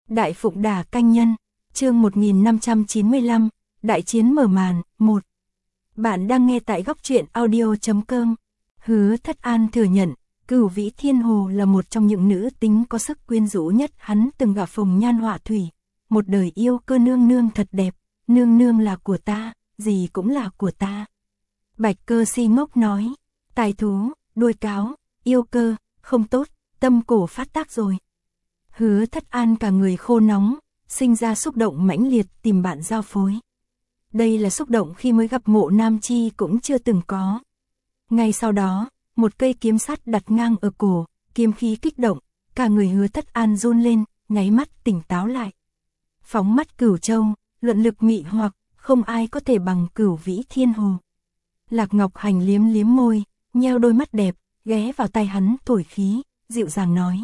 Đại Phụng Đà Canh Nhân, chương 1595, Đại Chiến mở màn, 1. Bạn đang nghe tại góc truyện audio.com. Hứa Thất An thừa nhận, Cửu Vĩ Thiên Hồ là một trong những nữ tính có sức quyến rũ nhất hắn từng gặp. Phùng Nhan Họa Thủy, một đời yêu cơ nương nương thật đẹp, nương nương là của ta, gì cũng là của ta. Bạch Cơ si ngốc nói, tài thú, đuôi cáo, yêu cơ, không tốt, tâm cổ phát tác rồi. Hứa Thất An cả người khô nóng, sinh ra xúc động mãnh liệt tìm bạn giao phối. Đây là xúc động khi mới gặp Mộ Nam Chi cũng chưa từng có. Ngay sau đó, một cây kiếm sắt đặt ngang ở cổ, kiếm khí kích động, cả người Hứa Thất An run lên, nháy mắt tỉnh táo lại. Phóng mắt Cửu Châu, luận lực mị hoặc, không ai có thể bằng Cửu Vĩ Thiên Hồ. Lạc Ngọc Hành liếm liếm môi, nheo đôi mắt đẹp, ghé vào tay hắn thổi khí, dịu dàng nói.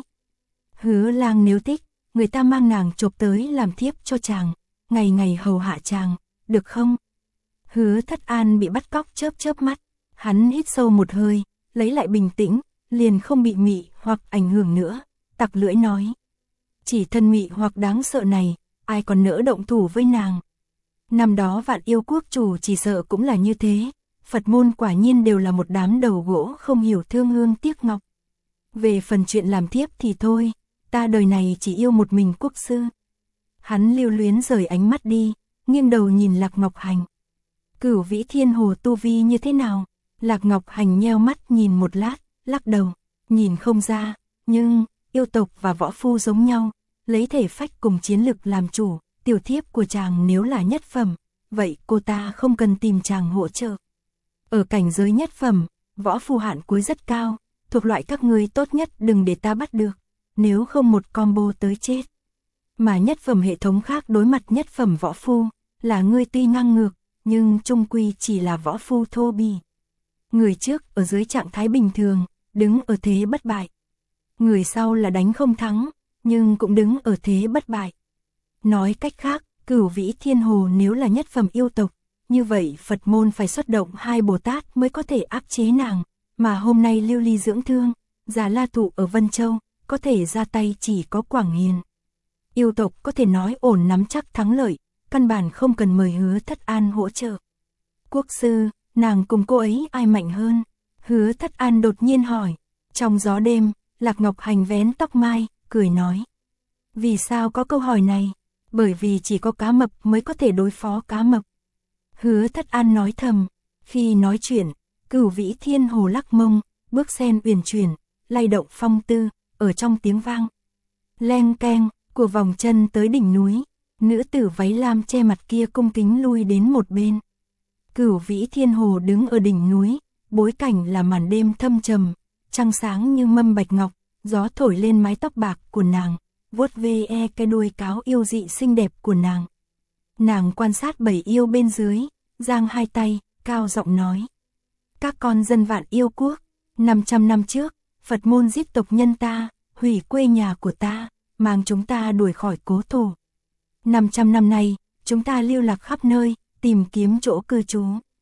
Hứa lang nếu thích, người ta mang nàng chộp tới làm thiếp cho chàng, ngày ngày hầu hạ chàng, được không? Hứa Thất An bị bắt cóc chớp chớp mắt, hắn hít sâu một hơi, lấy lại bình tĩnh, liền không bị mị hoặc ảnh hưởng nữa, tặc lưỡi nói. Chỉ thân mị hoặc đáng sợ này, ai còn nỡ động thủ với nàng. Năm đó Vạn Yêu Quốc chủ chỉ sợ cũng là như thế, Phật môn quả nhiên đều là một đám đầu gỗ không hiểu thương hương tiếc ngọc. Về phần chuyện làm thiếp thì thôi, ta đời này chỉ yêu một mình quốc sư. Hắn lưu luyến rời ánh mắt đi, nghiêng đầu nhìn Lạc Ngọc Hành. Cửu Vĩ Thiên Hồ tu vi như thế nào? Lạc Ngọc Hành nheo mắt nhìn một lát, lắc đầu, nhìn không ra, nhưng yêu tộc và võ phu giống nhau, lấy thể phách cùng chiến lực làm chủ, tiểu thiếp của chàng nếu là nhất phẩm, vậy cô ta không cần tìm chàng hỗ trợ. Ở cảnh giới nhất phẩm, võ phu hạn cuối rất cao, thuộc loại các ngươi tốt nhất đừng để ta bắt được, nếu không một combo tới chết. Mà nhất phẩm hệ thống khác đối mặt nhất phẩm võ phu, là ngươi tuy ngang ngược, nhưng chung quy chỉ là võ phu thô bỉ. Người trước ở dưới trạng thái bình thường, đứng ở thế bất bại. Người sau là đánh không thắng, nhưng cũng đứng ở thế bất bại. Nói cách khác, Cửu Vĩ Thiên Hồ nếu là nhất phẩm yêu tộc, như vậy Phật môn phải xuất động 2 Bồ Tát mới có thể áp chế nàng, mà hôm nay lưu ly dưỡng thương, Già La Thụ ở Vân Châu, có thể ra tay chỉ có Quảng Hiền. Yêu tộc có thể nói ổn nắm chắc thắng lợi, căn bản không cần mời Hứa Thất An hỗ trợ. Quốc sư, nàng cùng cô ấy ai mạnh hơn? Hứa Thất An đột nhiên hỏi. Trong gió đêm, Lạc Ngọc Hành vén tóc mai, cười nói. Vì sao có câu hỏi này? Bởi vì chỉ có cá mập mới có thể đối phó cá mập. Hứa Thất An nói thầm. Khi nói chuyện, Cửu Vĩ Thiên Hồ lắc mông, bước sen uyển chuyển, lay động phong tư, ở trong tiếng vang. Leng keng, của vòng chân tới đỉnh núi, nữ tử váy lam che mặt kia cung kính lui đến một bên. Cửu Vĩ Thiên Hồ đứng ở đỉnh núi, bối cảnh là màn đêm thâm trầm, trăng sáng như mâm bạch ngọc, gió thổi lên mái tóc bạc của nàng, vuốt ve cái đuôi cáo yêu dị xinh đẹp của nàng. Nàng quan sát bầy yêu bên dưới, giang hai tay, cao giọng nói. Các con dân Vạn Yêu Quốc, 500 năm trước, Phật môn giết tộc nhân ta, hủy quê nhà của ta, mang chúng ta đuổi khỏi cố thổ. 500 năm nay, chúng ta lưu lạc khắp nơi, tìm kiếm chỗ cư trú.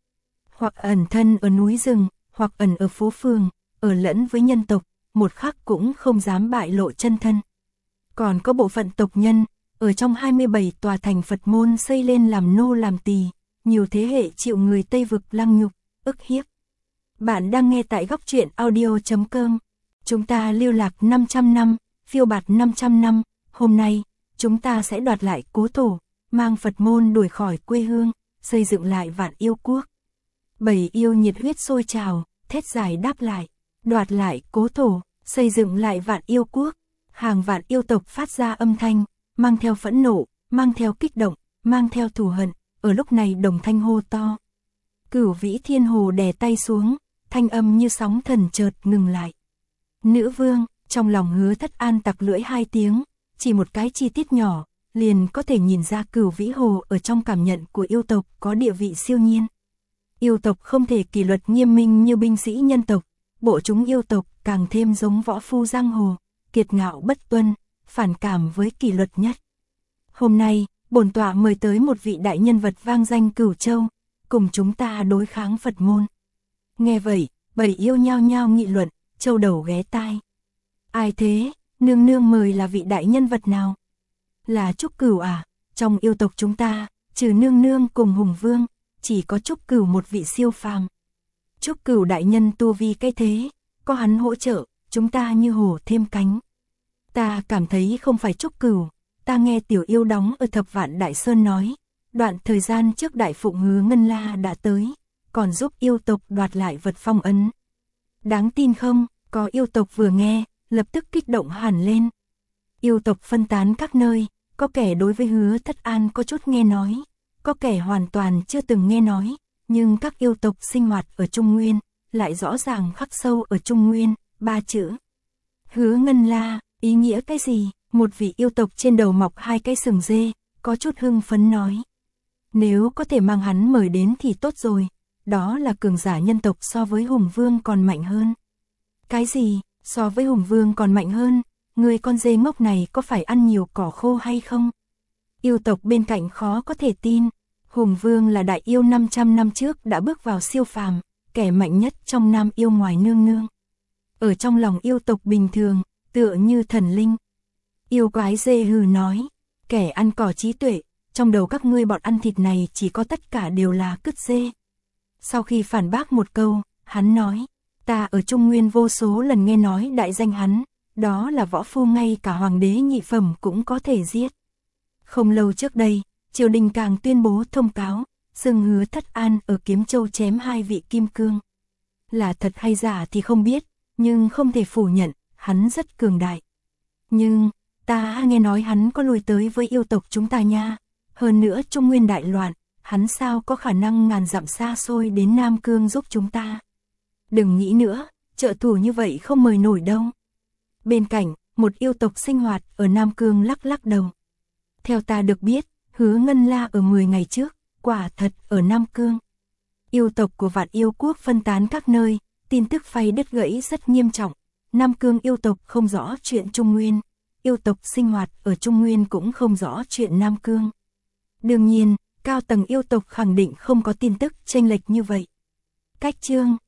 Hoặc ẩn thân ở núi rừng, hoặc ẩn ở phố phường, ở lẫn với nhân tộc, một khắc cũng không dám bại lộ chân thân. Còn có bộ phận tộc nhân, ở trong 27 tòa thành Phật môn xây lên làm nô làm tỳ, nhiều thế hệ chịu người Tây Vực lăng nhục, ức hiếp. Bạn đang nghe tại góc truyện audio.com. Chúng ta lưu lạc 500 năm, phiêu bạt 500 năm, hôm nay, chúng ta sẽ đoạt lại cố thổ, mang Phật môn đuổi khỏi quê hương, xây dựng lại Vạn Yêu Quốc. Bầy yêu nhiệt huyết sôi trào, thét dài đáp lại, đoạt lại cố thổ, xây dựng lại Vạn Yêu Quốc. Hàng vạn yêu tộc phát ra âm thanh, mang theo phẫn nộ, mang theo kích động, mang theo thù hận, ở lúc này đồng thanh hô to. Cửu Vĩ Thiên Hồ đè tay xuống, thanh âm như sóng thần chợt ngừng lại. Nữ vương, trong lòng Hứa Thất An tặc lưỡi 2 tiếng, chỉ một cái chi tiết nhỏ, liền có thể nhìn ra Cửu Vĩ Hồ ở trong cảm nhận của yêu tộc có địa vị siêu nhiên. Yêu tộc không thể kỷ luật nghiêm minh như binh sĩ nhân tộc, bộ chúng yêu tộc càng thêm giống võ phu giang hồ, kiệt ngạo bất tuân, phản cảm với kỷ luật nhất. Hôm nay, bổn tọa mời tới một vị đại nhân vật vang danh Cửu Châu, cùng chúng ta đối kháng Phật môn. Nghe vậy, bầy yêu nhao nhao nghị luận, châu đầu ghé tai. Ai thế, nương nương mời là vị đại nhân vật nào? Là Trúc Cửu à? Trong yêu tộc chúng ta, trừ nương nương cùng Hùng Vương, chỉ có Trúc Cửu một vị siêu phàm. Trúc Cửu đại nhân tu vi cái thế, có hắn hỗ trợ, chúng ta như hổ thêm cánh. Ta cảm thấy không phải Trúc Cửu, ta nghe tiểu yêu đóng ở Thập Vạn Đại Sơn nói, đoạn thời gian trước Đại Phụng Hứa Ngân La đã tới, còn giúp yêu tộc đoạt lại vật phong ấn. Đáng tin không, có yêu tộc vừa nghe, lập tức kích động hẳn lên. Yêu tộc phân tán các nơi, có kẻ đối với Hứa Thất An có chút nghe nói, có kẻ hoàn toàn chưa từng nghe nói, nhưng các yêu tộc sinh hoạt ở Trung Nguyên, lại rõ ràng khắc sâu ở Trung Nguyên, 3 chữ. Hứa Ngân La, ý nghĩa cái gì? Một vị yêu tộc trên đầu mọc 2 cái sừng dê, có chút hưng phấn nói. Nếu có thể mang hắn mời đến thì tốt rồi, đó là cường giả nhân tộc so với Hùng Vương còn mạnh hơn. Cái gì, so với Hùng Vương còn mạnh hơn? Người con dê ngốc này có phải ăn nhiều cỏ khô hay không? Yêu tộc bên cạnh khó có thể tin, Hùng Vương là đại yêu 500 năm trước đã bước vào siêu phàm, kẻ mạnh nhất trong nam yêu ngoài nương nương. Ở trong lòng yêu tộc bình thường, tựa như thần linh. Yêu quái dê hừ nói, kẻ ăn cỏ trí tuệ, trong đầu các ngươi bọn ăn thịt này chỉ có tất cả đều là cứt dê. Sau khi phản bác một câu, hắn nói, ta ở Trung Nguyên vô số lần nghe nói đại danh hắn, đó là võ phu ngay cả hoàng đế nhị phẩm cũng có thể giết. Không lâu trước đây, triều đình càng tuyên bố thông cáo, xưng Hứa Thất An ở Kiếm Châu chém 2 vị kim cương. Là thật hay giả thì không biết, nhưng không thể phủ nhận, hắn rất cường đại. Nhưng, ta nghe nói hắn có lui tới với yêu tộc chúng ta nha, hơn nữa Trung Nguyên đại loạn, hắn sao có khả năng ngàn dặm xa xôi đến Nam Cương giúp chúng ta. Đừng nghĩ nữa, trợ thủ như vậy không mời nổi đâu. Bên cạnh, một yêu tộc sinh hoạt ở Nam Cương lắc lắc đầu. Theo ta được biết, Hứa Ngân La ở 10 ngày trước, quả thật ở Nam Cương. Yêu tộc của Vạn Yêu Quốc phân tán các nơi, tin tức phay đứt gãy rất nghiêm trọng. Nam Cương yêu tộc không rõ chuyện Trung Nguyên, yêu tộc sinh hoạt ở Trung Nguyên cũng không rõ chuyện Nam Cương. Đương nhiên, cao tầng yêu tộc khẳng định không có tin tức chênh lệch như vậy. Cách chương